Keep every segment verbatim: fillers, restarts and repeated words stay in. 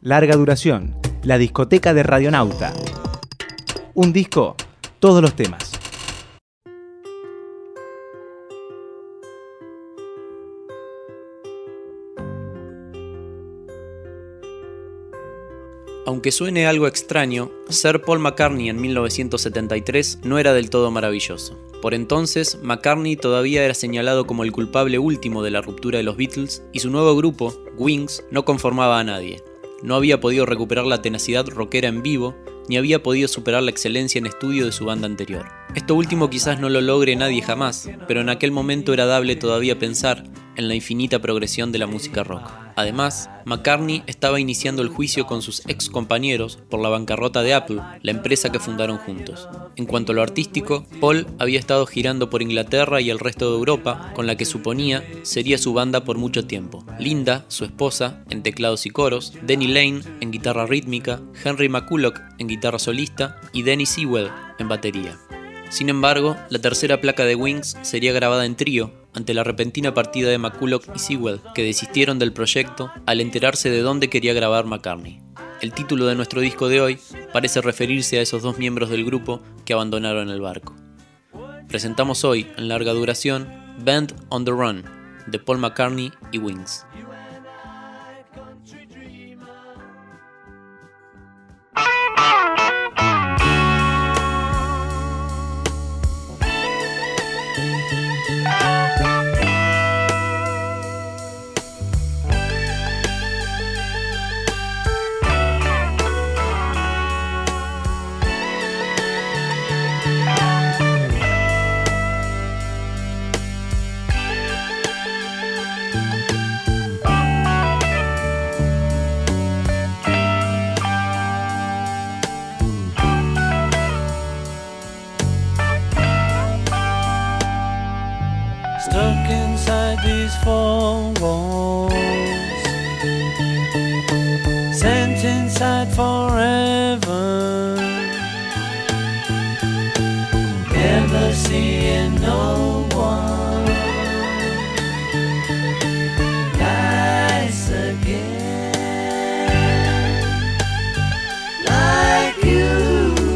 Larga duración, la discoteca de Radionauta. Un disco, todos los temas. Aunque suene algo extraño, ser Paul McCartney en mil novecientos setenta y tres no era del todo maravilloso. Por entonces, McCartney todavía era señalado como el culpable último de la ruptura de los Beatles y su nuevo grupo, Wings, no conformaba a nadie. No había podido recuperar la tenacidad rockera en vivo, ni había podido superar la excelencia en estudio de su banda anterior. Esto último quizás no lo logre nadie jamás, pero en aquel momento era dable todavía pensar en la infinita progresión de la música rock. Además, McCartney estaba iniciando el juicio con sus ex compañeros por la bancarrota de Apple, la empresa que fundaron juntos. En cuanto a lo artístico, Paul había estado girando por Inglaterra y el resto de Europa, con la que suponía sería su banda por mucho tiempo. Linda, su esposa, en teclados y coros, Denny Laine en guitarra rítmica, Henry McCulloch en guitarra solista y Denny Sewell en batería. Sin embargo, la tercera placa de Wings sería grabada en trío, ante la repentina partida de McCulloch y Sewell, que desistieron del proyecto al enterarse de dónde quería grabar McCartney. El título de nuestro disco de hoy parece referirse a esos dos miembros del grupo que abandonaron el barco. Presentamos hoy, en larga duración, Band on the Run, de Paul McCartney y Wings. Stuck inside these four walls, sent inside forever, never seeing no one nice again, like you.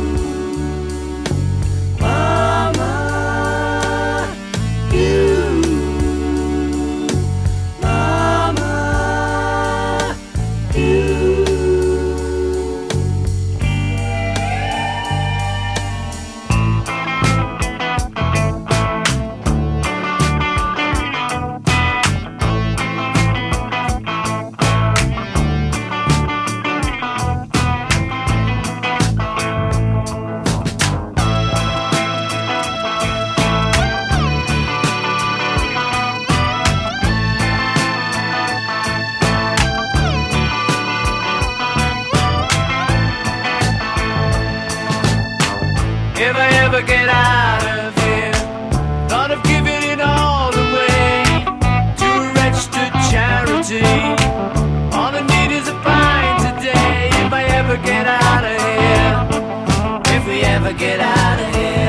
If I ever get out of here, thought of giving it all away to a registered charity. All I need is a pint today. If I ever get out of here, if we ever get out of here.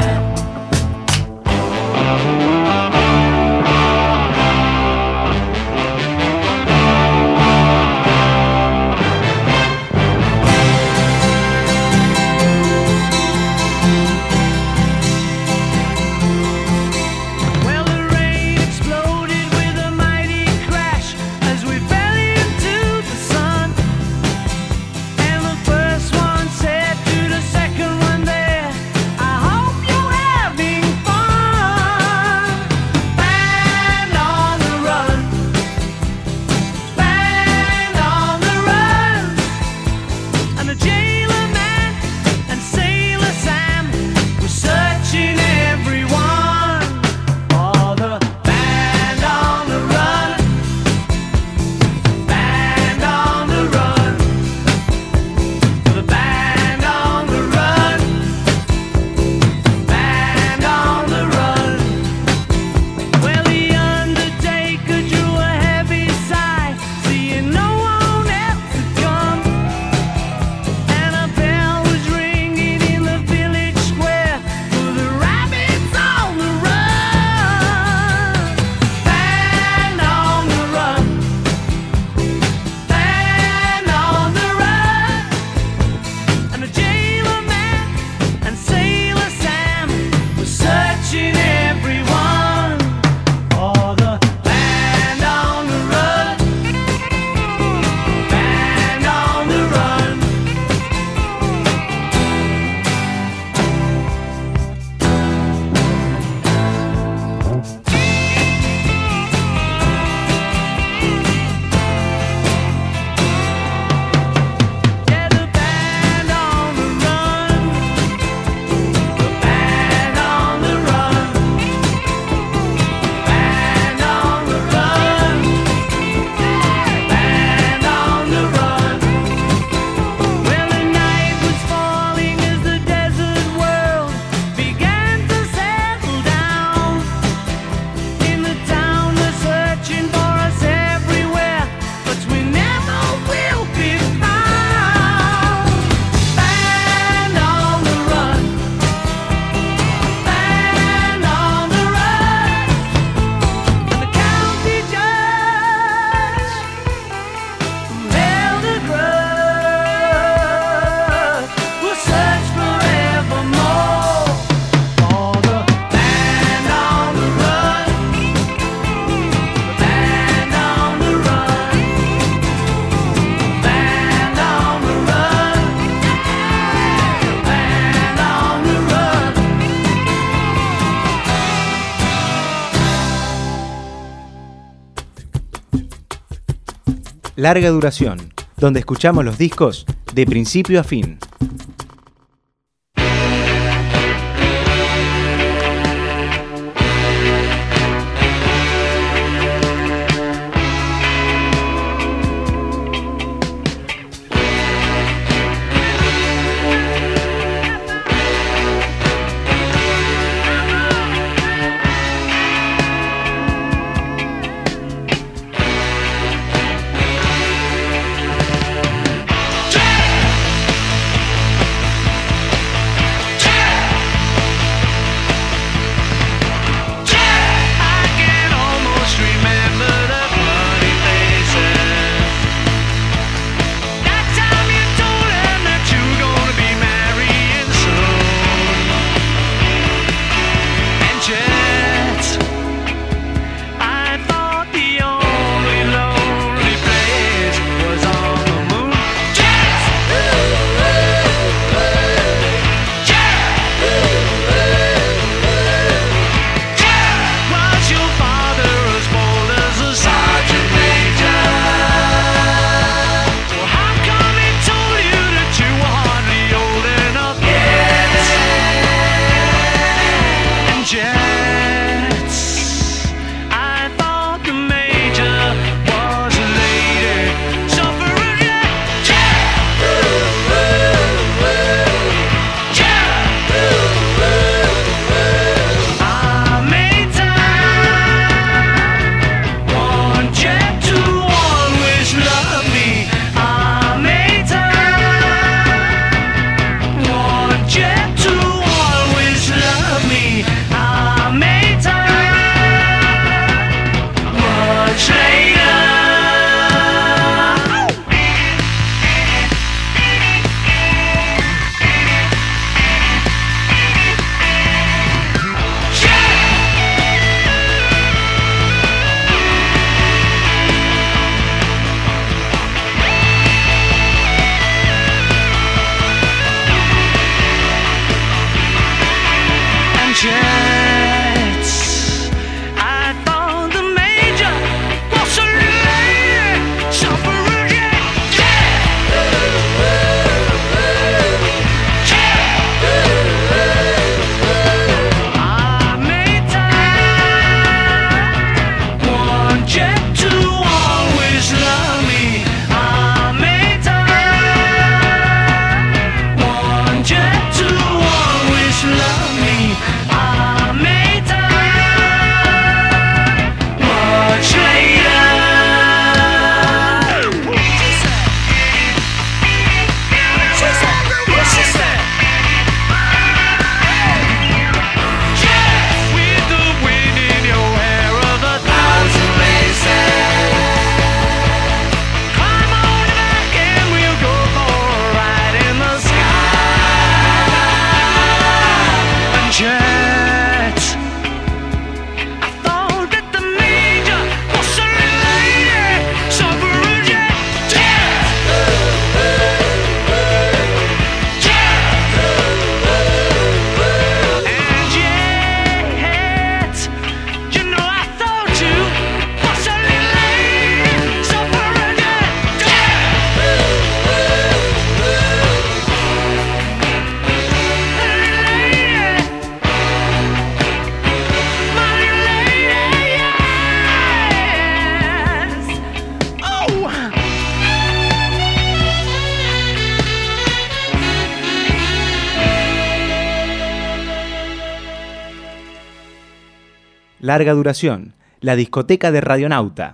I Larga duración, donde escuchamos los discos de principio a fin. Larga duración, la discoteca de Radionauta.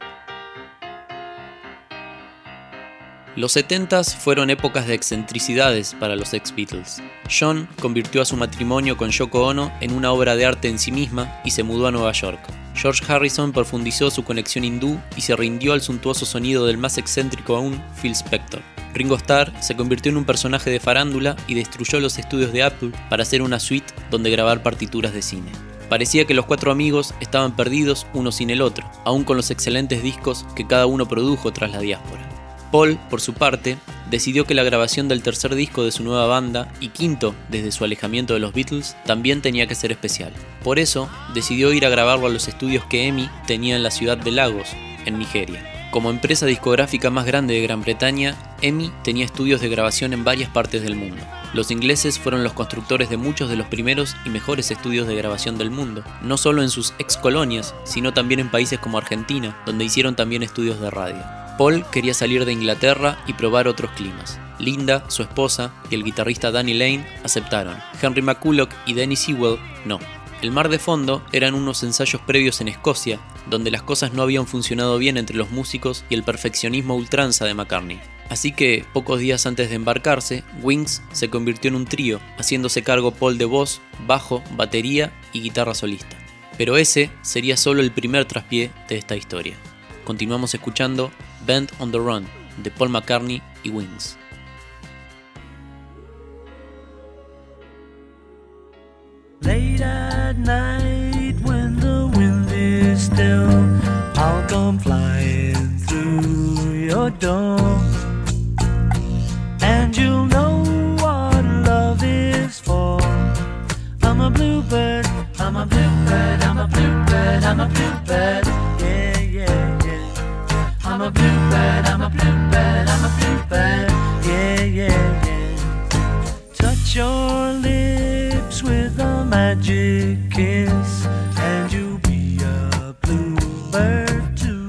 Los setentas fueron épocas de excentricidades para los ex-Beatles. John convirtió a su matrimonio con Yoko Ono en una obra de arte en sí misma y se mudó a Nueva York. George Harrison profundizó su conexión hindú y se rindió al suntuoso sonido del más excéntrico aún, Phil Spector. Ringo Starr se convirtió en un personaje de farándula y destruyó los estudios de Apple para hacer una suite donde grabar partituras de cine. Parecía que los cuatro amigos estaban perdidos uno sin el otro, aún con los excelentes discos que cada uno produjo tras la diáspora. Paul, por su parte, decidió que la grabación del tercer disco de su nueva banda, y quinto desde su alejamiento de los Beatles, también tenía que ser especial. Por eso, decidió ir a grabarlo a los estudios que EMI tenía en la ciudad de Lagos, en Nigeria. Como empresa discográfica más grande de Gran Bretaña, E M I tenía estudios de grabación en varias partes del mundo. Los ingleses fueron los constructores de muchos de los primeros y mejores estudios de grabación del mundo, no solo en sus ex colonias, sino también en países como Argentina, donde hicieron también estudios de radio. Paul quería salir de Inglaterra y probar otros climas. Linda, su esposa, y el guitarrista Danny Lane aceptaron. Henry McCulloch y Denny Sewell no. El mar de fondo eran unos ensayos previos en Escocia, donde las cosas no habían funcionado bien entre los músicos y el perfeccionismo a ultranza de McCartney. Así que, pocos días antes de embarcarse, Wings se convirtió en un trío, haciéndose cargo Paul de voz, bajo, batería y guitarra solista. Pero ese sería solo el primer traspié de esta historia. Continuamos escuchando Band on the Run, de Paul McCartney y Wings. Late at night when the wind is still, I'll come flying through your door, and you'll know what love is for. I'm a bluebird, I'm a bluebird, I'm a bluebird, I'm a bluebird, yeah, yeah, yeah. I'm a bluebird, I'm a bluebird, I'm a bluebird, yeah, yeah, yeah. Touch your lips with a magic kiss, and you'll be a bluebird too.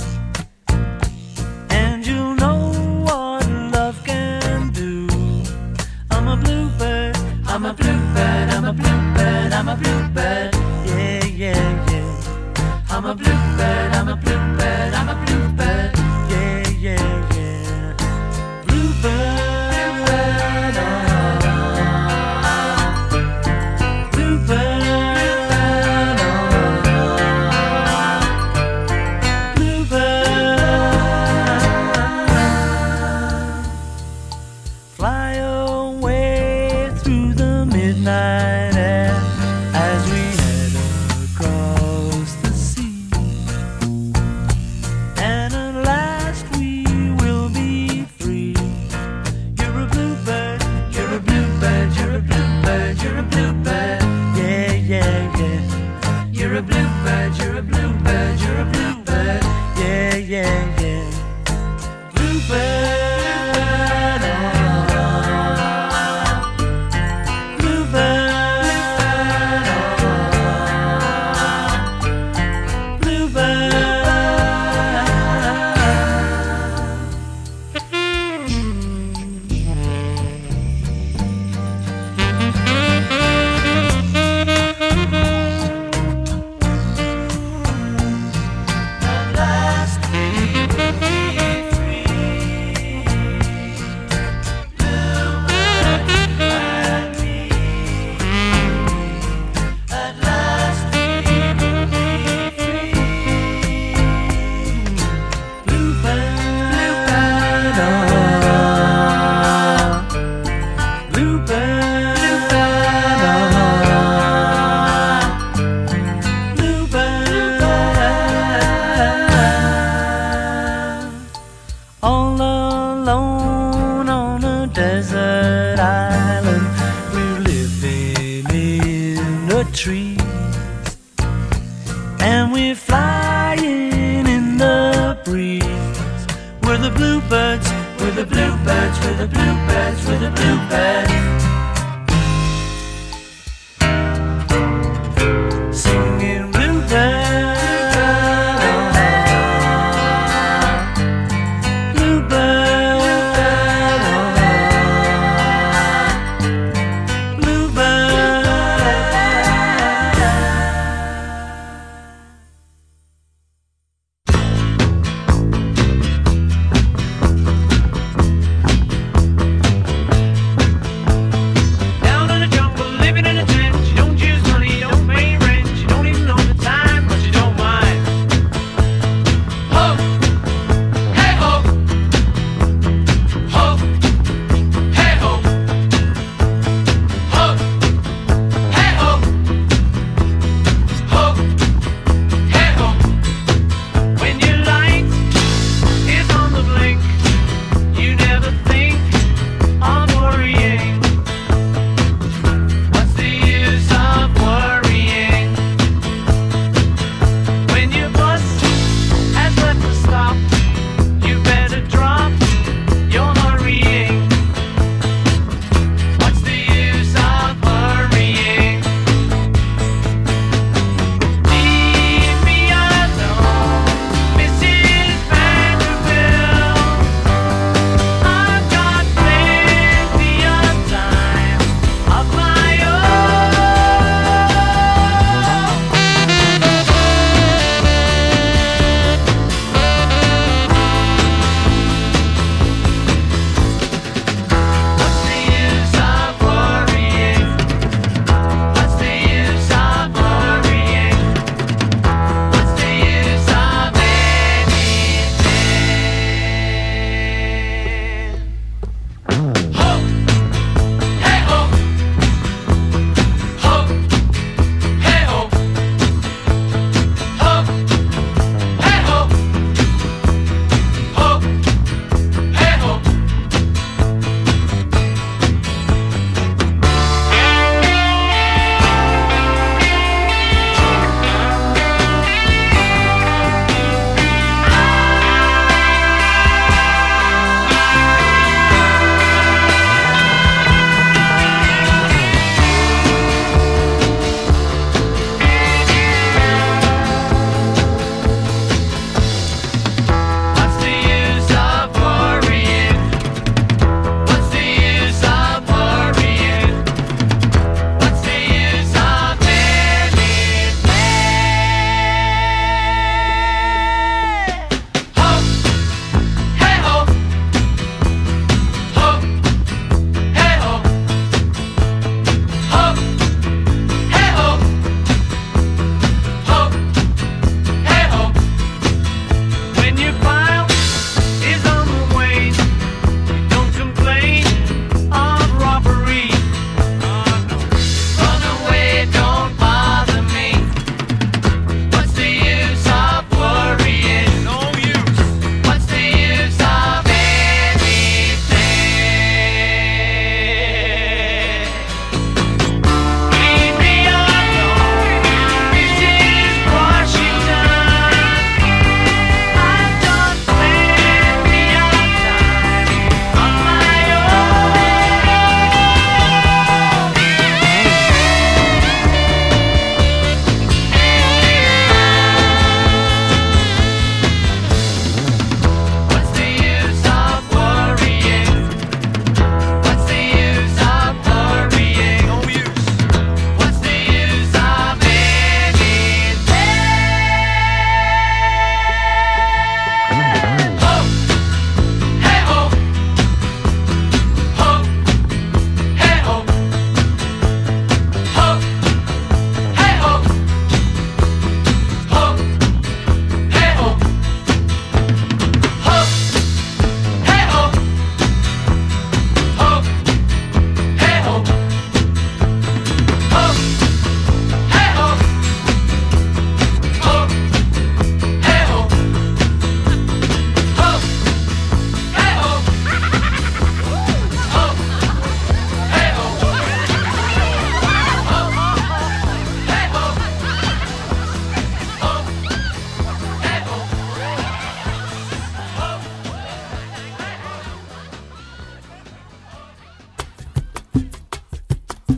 And you'll know what love can do. I'm a bluebird, I'm a bluebird, I'm a bluebird, I'm a bluebird, yeah, yeah, yeah. I'm a bluebird, I'm a bluebird, I'm a bluebird, yeah, yeah, yeah. Bluebird.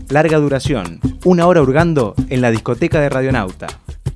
Larga duración, una hora hurgando en la discoteca de Radionauta.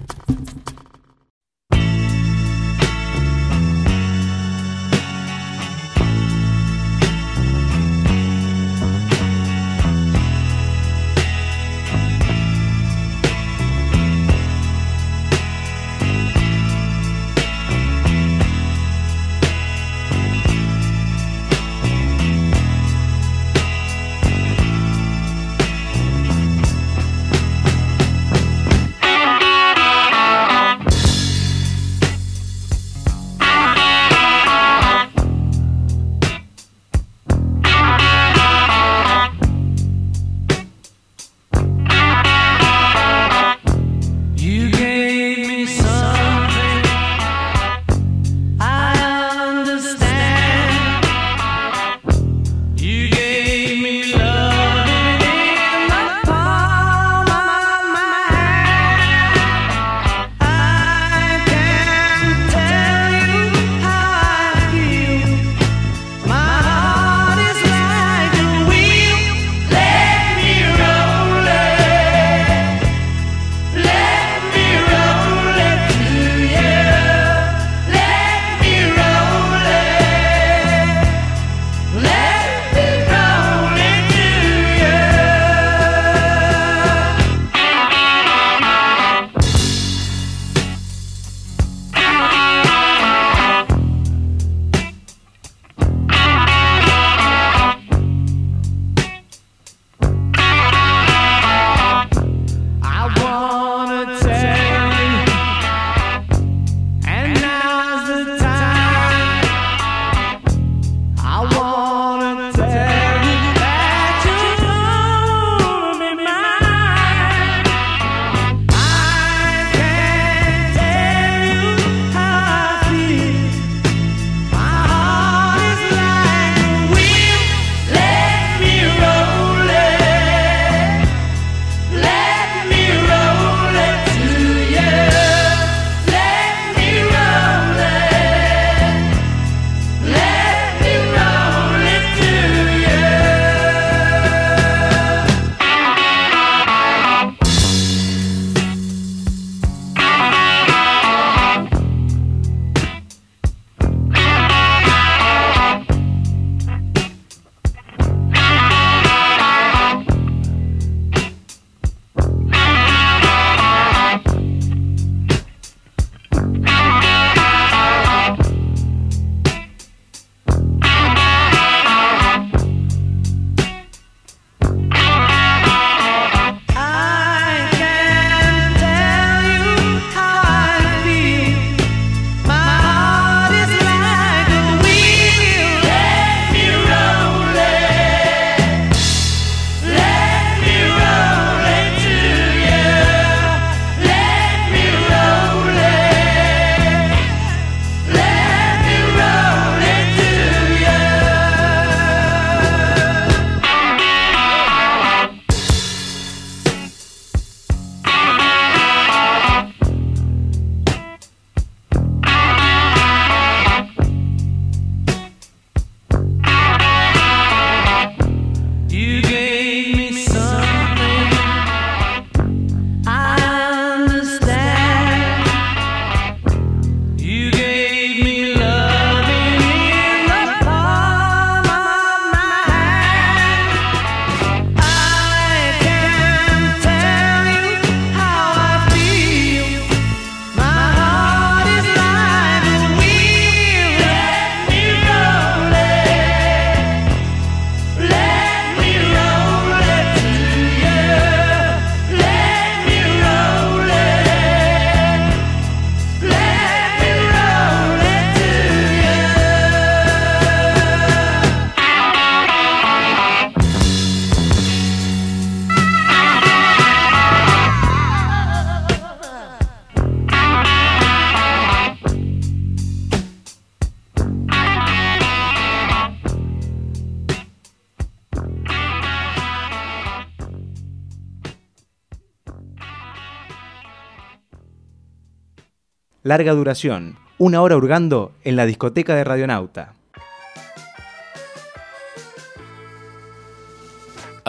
Larga duración, una hora hurgando en la discoteca de Radionauta.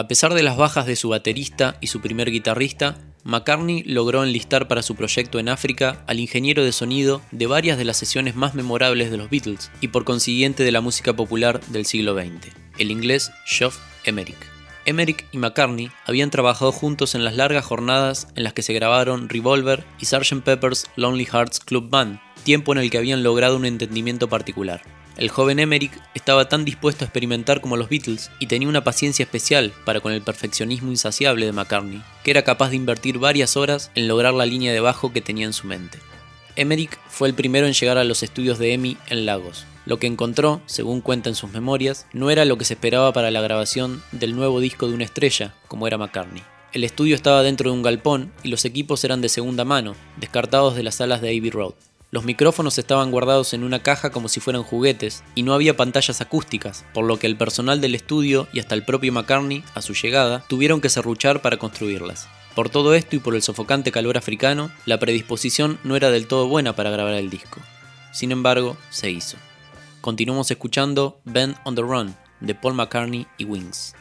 A pesar de las bajas de su baterista y su primer guitarrista, McCartney logró enlistar para su proyecto en África al ingeniero de sonido de varias de las sesiones más memorables de los Beatles y por consiguiente de la música popular del siglo veinte, el inglés Geoff Emerick. Emerick y McCartney habían trabajado juntos en las largas jornadas en las que se grabaron Revolver y sergeant Pepper's Lonely Hearts Club Band, tiempo en el que habían logrado un entendimiento particular. El joven Emerick estaba tan dispuesto a experimentar como los Beatles y tenía una paciencia especial para con el perfeccionismo insaciable de McCartney, que era capaz de invertir varias horas en lograr la línea de bajo que tenía en su mente. Emerick fue el primero en llegar a los estudios de EMI en Lagos. Lo que encontró, según cuenta en sus memorias, no era lo que se esperaba para la grabación del nuevo disco de una estrella, como era McCartney. El estudio estaba dentro de un galpón y los equipos eran de segunda mano, descartados de las salas de Abbey Road. Los micrófonos estaban guardados en una caja como si fueran juguetes y no había pantallas acústicas, por lo que el personal del estudio y hasta el propio McCartney, a su llegada, tuvieron que serruchar para construirlas. Por todo esto y por el sofocante calor africano, la predisposición no era del todo buena para grabar el disco. Sin embargo, se hizo. Continuamos escuchando Band on the Run de Paul McCartney y Wings.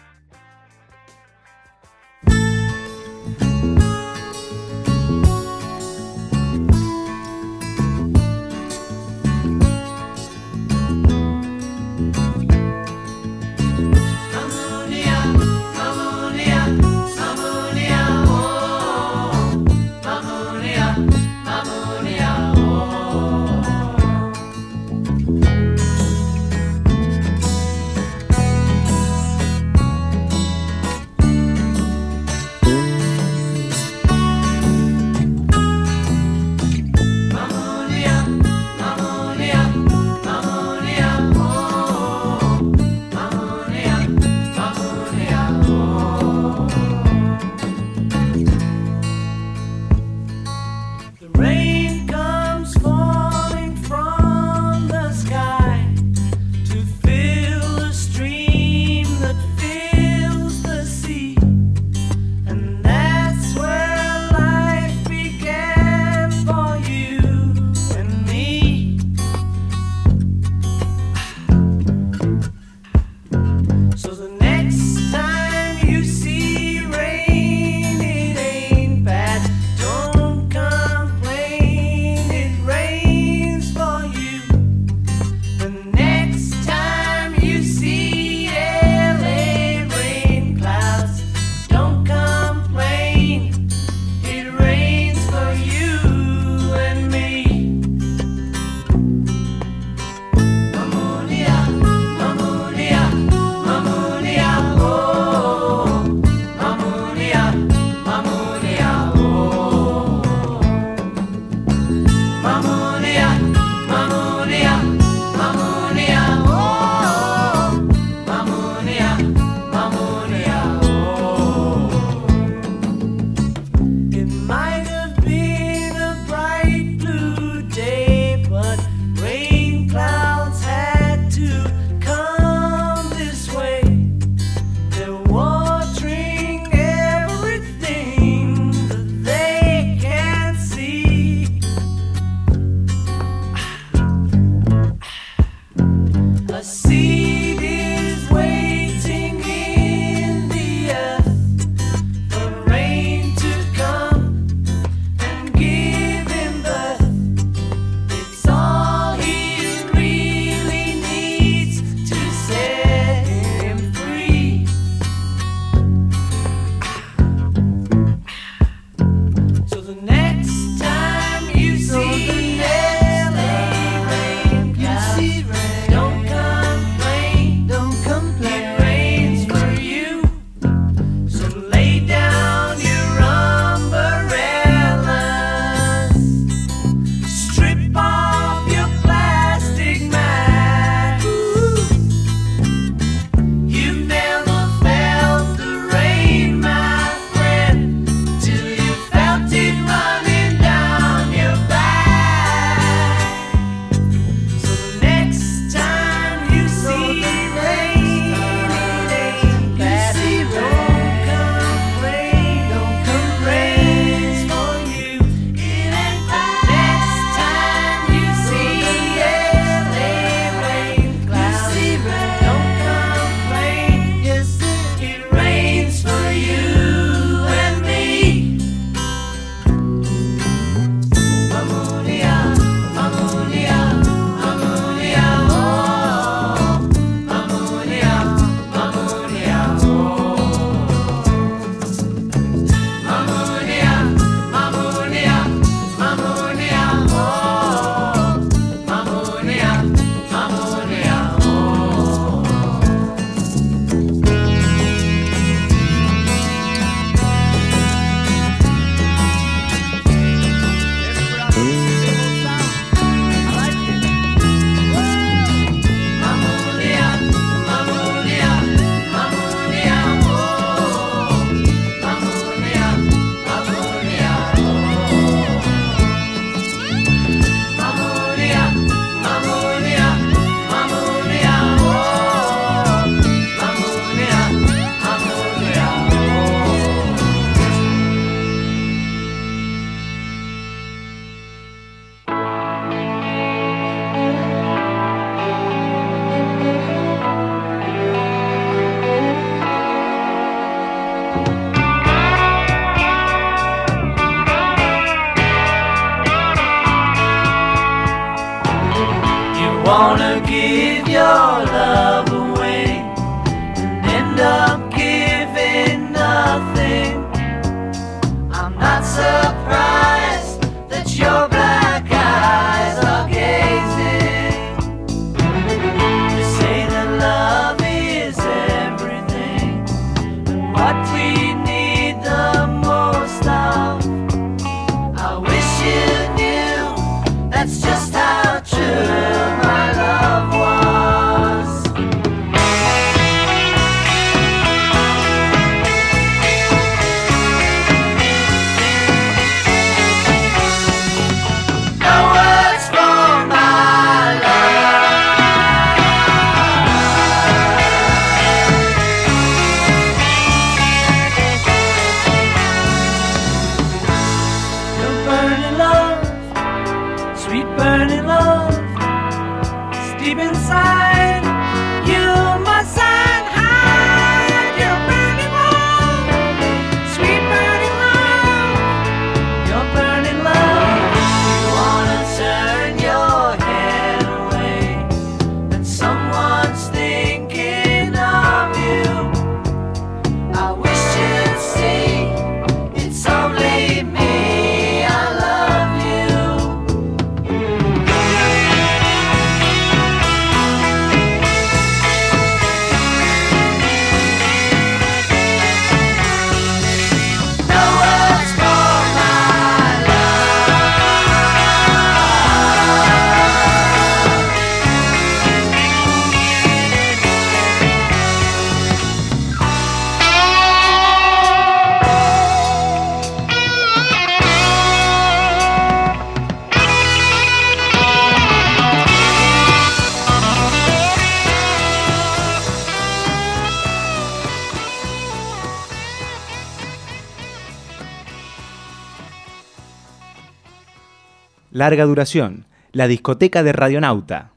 Larga duración, la discoteca de Radionauta.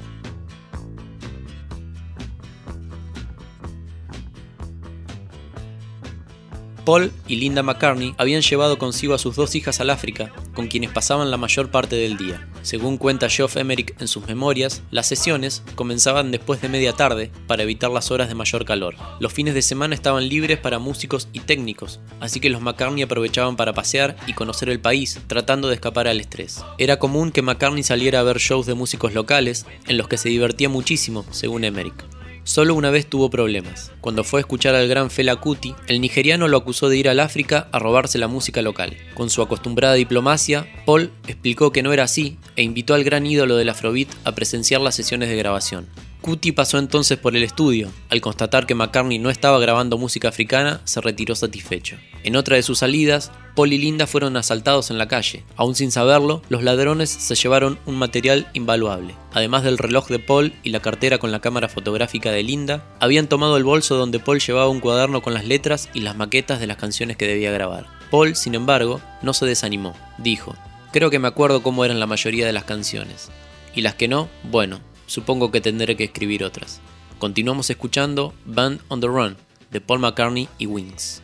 Paul y Linda McCartney habían llevado consigo a sus dos hijas al África, con quienes pasaban la mayor parte del día. Según cuenta Geoff Emerick en sus memorias, las sesiones comenzaban después de media tarde para evitar las horas de mayor calor. Los fines de semana estaban libres para músicos y técnicos, así que los McCartney aprovechaban para pasear y conocer el país, tratando de escapar al estrés. Era común que McCartney saliera a ver shows de músicos locales, en los que se divertía muchísimo, según Emerick. Solo una vez tuvo problemas. Cuando fue a escuchar al gran Fela Kuti, el nigeriano lo acusó de ir al África a robarse la música local. Con su acostumbrada diplomacia, Paul explicó que no era así e invitó al gran ídolo del Afrobeat a presenciar las sesiones de grabación. Kuti pasó entonces por el estudio. Al constatar que McCartney no estaba grabando música africana, se retiró satisfecho. En otra de sus salidas, Paul y Linda fueron asaltados en la calle. Aún sin saberlo, los ladrones se llevaron un material invaluable. Además del reloj de Paul y la cartera con la cámara fotográfica de Linda, habían tomado el bolso donde Paul llevaba un cuaderno con las letras y las maquetas de las canciones que debía grabar. Paul, sin embargo, no se desanimó. Dijo: "Creo que me acuerdo cómo eran la mayoría de las canciones. Y las que no, bueno, supongo que tendré que escribir otras". Continuamos escuchando Band on the Run, de Paul McCartney y Wings.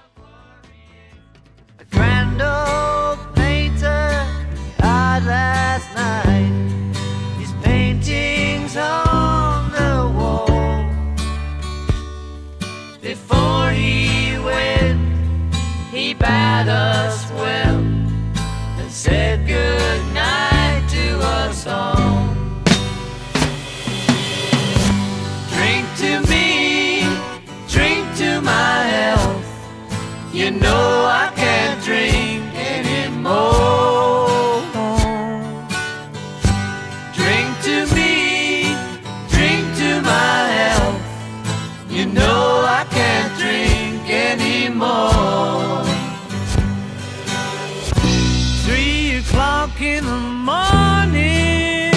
Grand old painter died last night. His paintings on the wall. Before he went, he bade us well and said good night to us all. Drink to me, drink to my health. You know I can't drink anymore. Drink to me, drink to my health. You know I can't drink anymore. Three o'clock in the morning,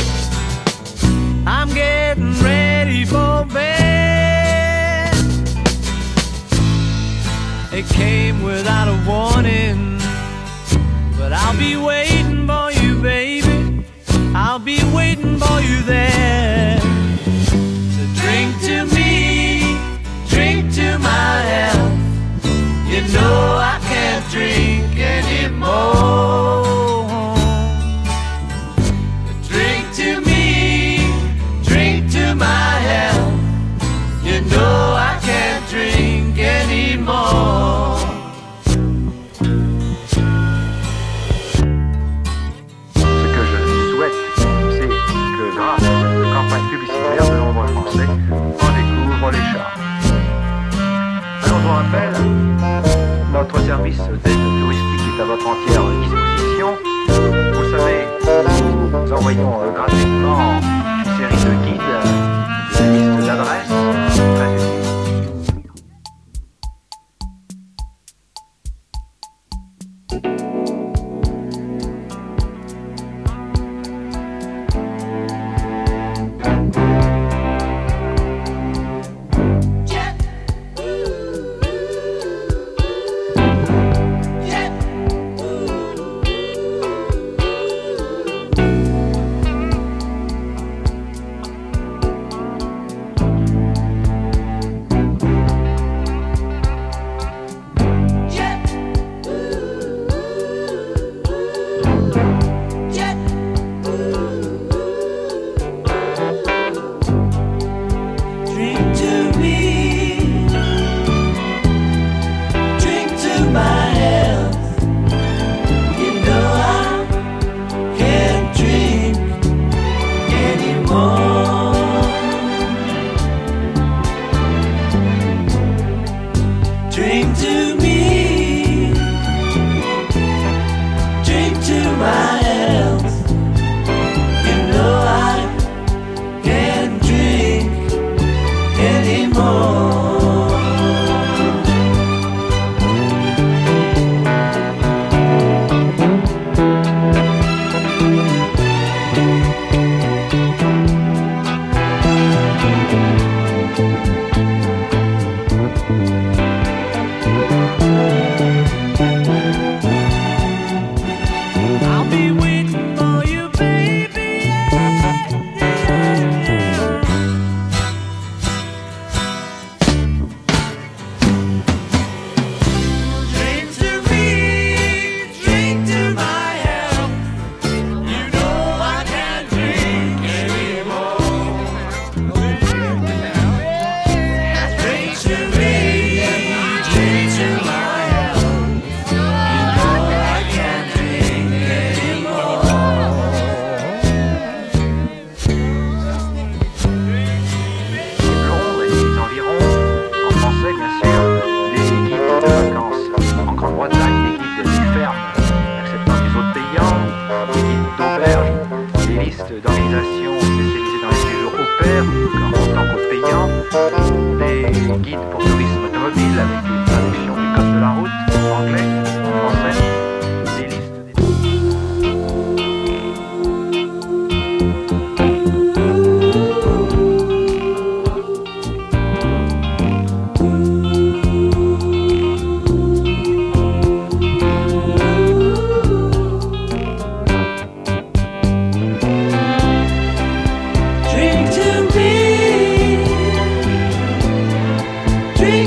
I'm getting ready for bed. It came without a warning, but I'll be waiting for you, baby. I'll be waiting for you there. So drink to me, drink to my health. You know I can't drink anymore. Drink to me, drink to my health. You know I can't drink anymore. Ce que je souhaite, c'est que grâce à cette campagne publicitaire, de nombreux Français en découvrent les charmes. Alors je vous rappelle, notre service d'aide touristique est à votre entière disposition. Vous le savez, nous envoyons euh, gratuitement une série de guides, de listes d'adresses très utiles. I'll be waiting. des guides pour tourisme automobile avec une traduction du code de la route en anglais, en français, des listes des... Drink to me, drink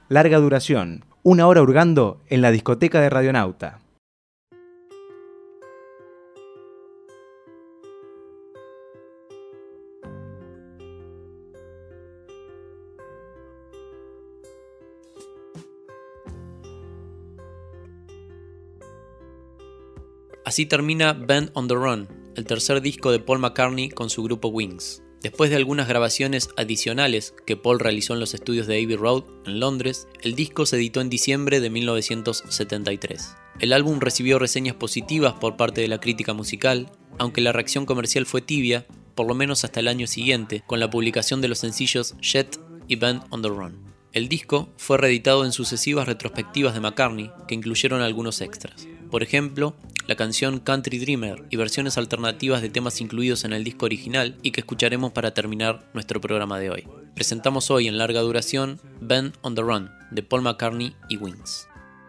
Larga duración, una hora hurgando en la discoteca de Radionauta. Así termina Band on the Run, el tercer disco de Paul McCartney con su grupo Wings. Después de algunas grabaciones adicionales que Paul realizó en los estudios de Abbey Road, en Londres, el disco se editó en diciembre de mil novecientos setenta y tres. El álbum recibió reseñas positivas por parte de la crítica musical, aunque la reacción comercial fue tibia, por lo menos hasta el año siguiente, con la publicación de los sencillos Jet y Band on the Run. El disco fue reeditado en sucesivas retrospectivas de McCartney, que incluyeron algunos extras. Por ejemplo, la canción Country Dreamer y versiones alternativas de temas incluidos en el disco original y que escucharemos para terminar nuestro programa de hoy. Presentamos hoy en larga duración Band on the Run de Paul McCartney y Wings.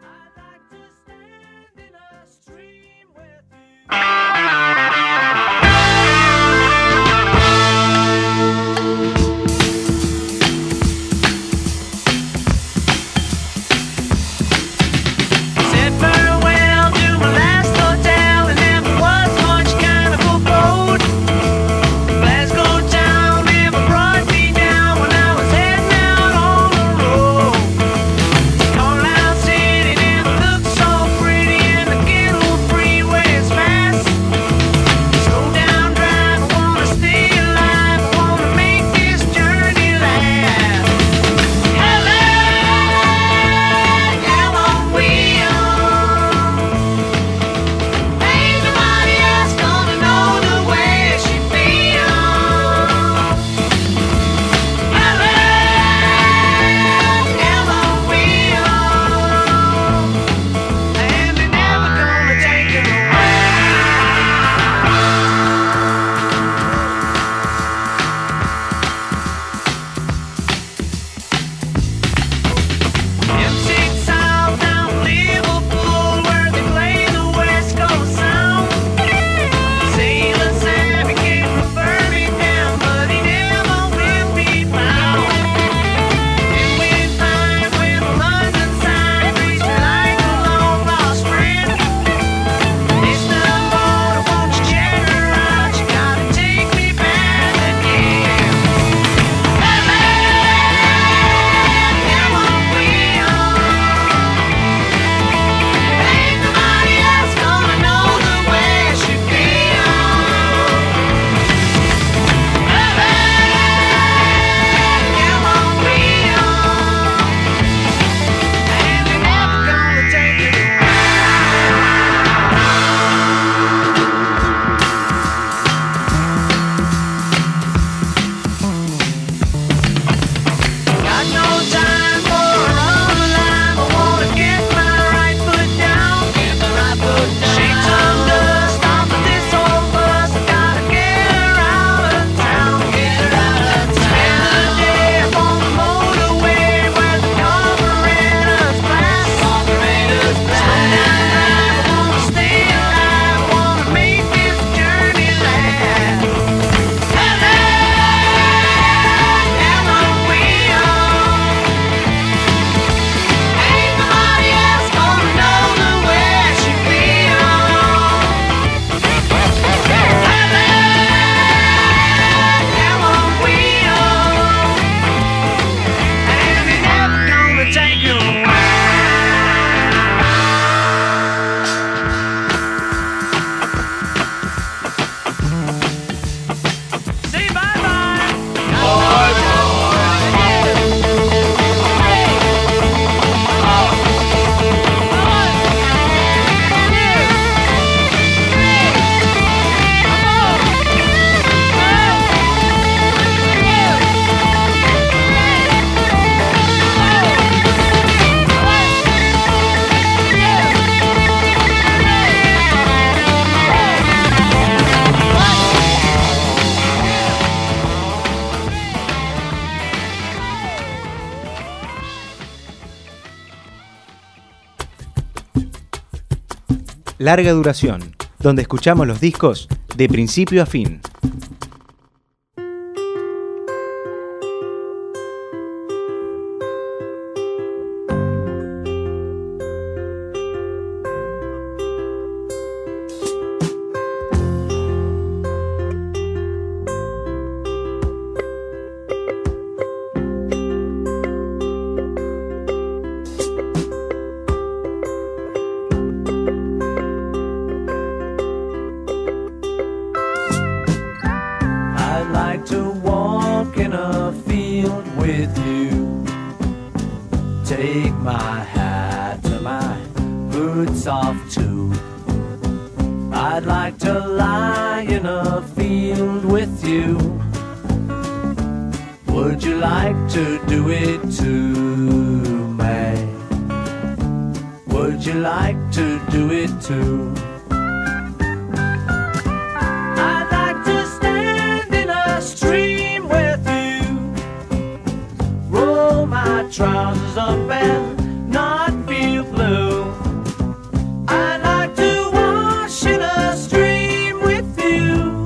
Larga duración, donde escuchamos los discos de principio a fin. Take my hat and my boots off too. I'd like to lie in a field with you. Would you like to do it too, May? Would you like to do it too? I'd like to stand in a stream with you, roll my trousers up and not feel blue. I'd like to wash in a stream with you.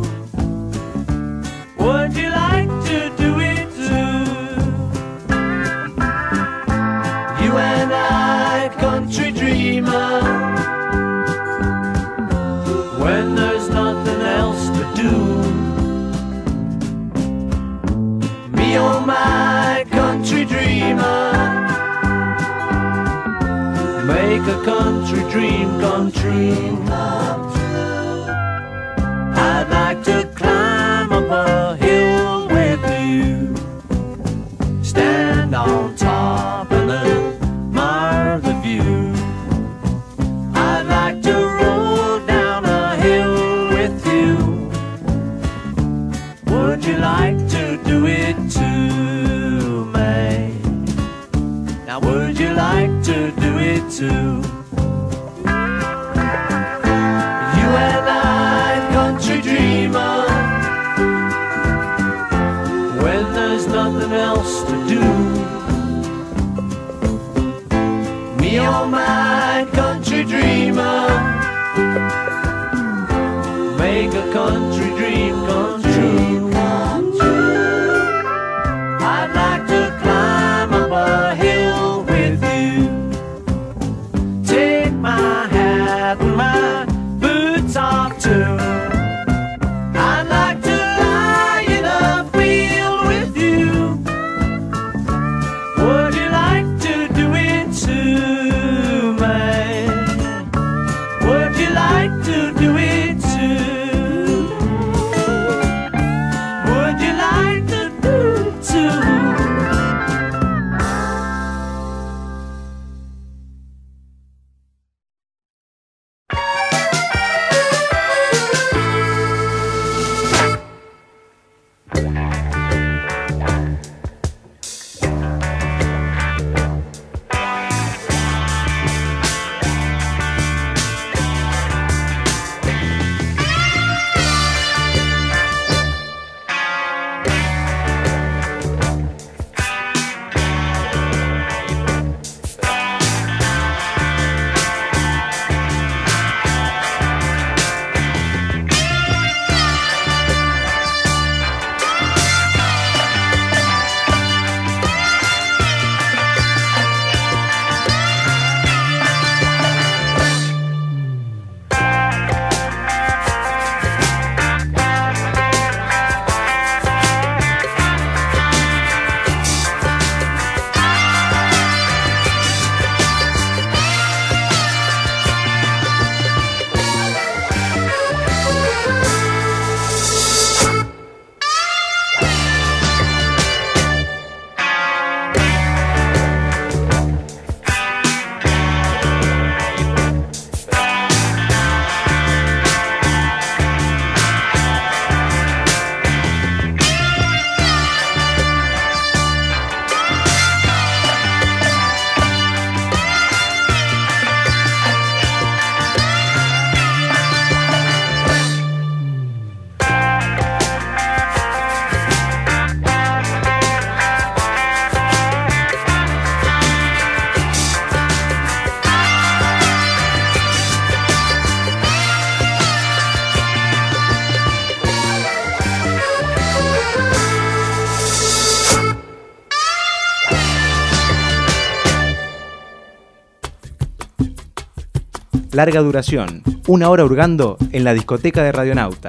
Would you like to do it too? You and I, country dreamer, when there's nothing else to do. Me oh my country dreamer, make a country dream come true. I'd like to climb up a hill with you, stand on top and admire the view. I'd like to roll down a hill with you. Would you like to do it too, May? Now would you like to do it too? You and I, country dreamer, when there's nothing else to do. Me oh my country dreamer, make a country dream come true. I'd like to climb up a hill with you, take my hat and my boots off too. I'd like to lie in a field with you. Would you like to do it too, May? Would you like to do it too? Would you like to do it too? Larga duración, una hora hurgando en la discoteca de Radionauta.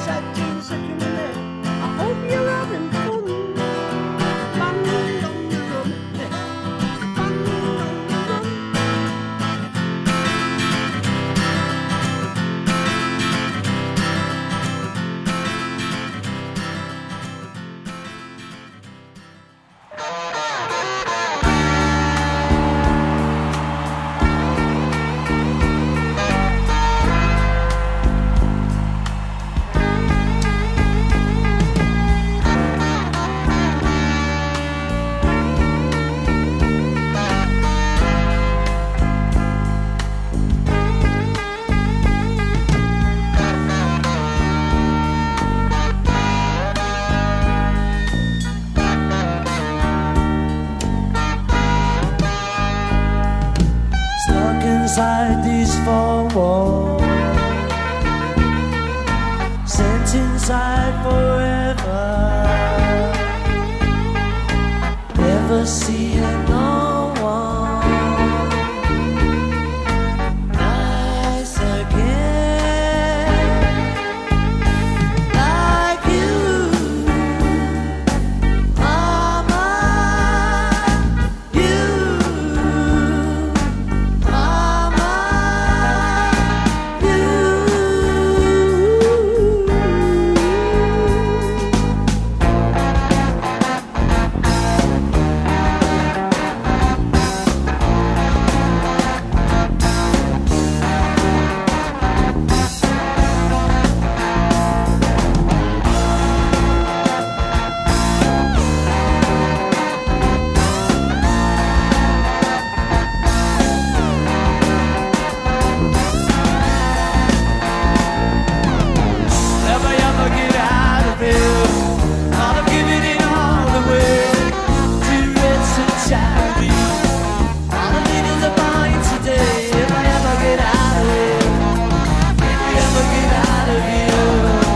I hope you're having fun. inside these four walls, sent inside forever, never seeing no one nice again, like you, mama, you, mama, you. Never ever get out of here. Thought of giving it all away to rich and charity. All I need is a pint today. If I ever get out of here, if we ever get out of here.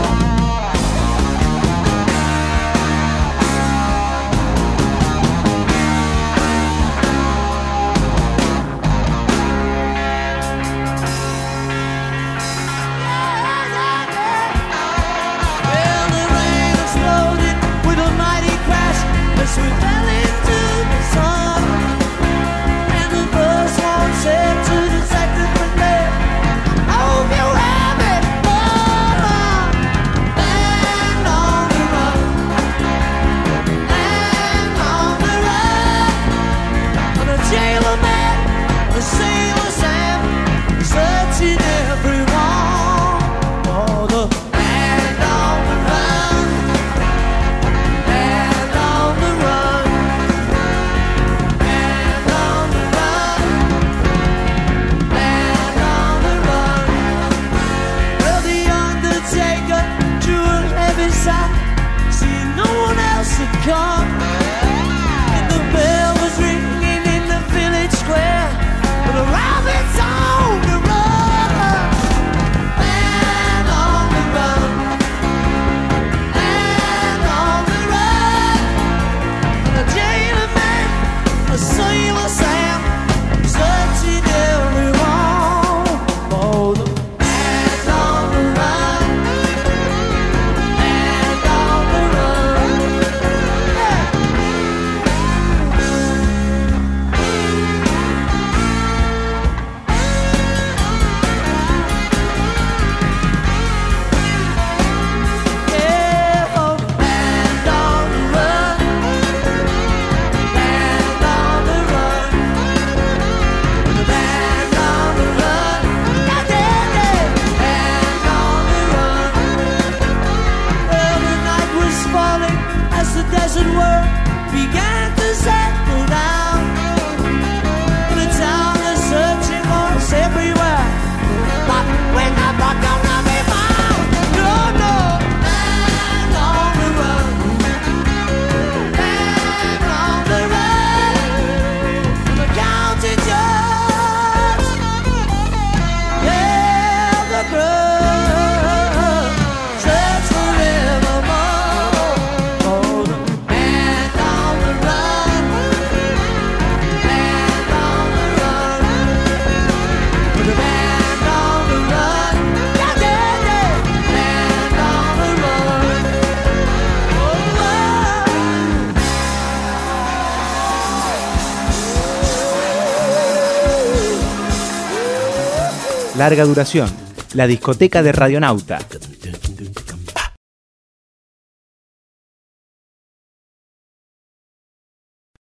Well, the rain exploded with a mighty crash as we fell into the sun. And the first one said to the second one there, I hope you have it, mama. Land on the run, land on the run. And a jailer man, a sailor Sam, searching everyone for the land on the run, land on the run, land on the run, land on the run. Well, the undertaker drew a heavy sigh, seeing no one else had come. And the bell was ringing in the village square, but the rabbits on the run, land on the run, land on the run. And a jailer man, a sailor Sam, searching everyone for the land on the run, land on the run. Yeah. Yeah, oh, land on the run, land on the run, land on the run, yeah, yeah, yeah, land on the run. Well, the night was falling as the desert world began to settle down. The town is searching for us everywhere, but we're never gonna be found. No, no. Land on the run, land on the run. The county judge, yeah, the grudge, search forevermore for the land on the run, land on the run, for the land on the run, yeah, yeah, yeah, land on the run. Oh, Larga duración, la discoteca de Radionauta.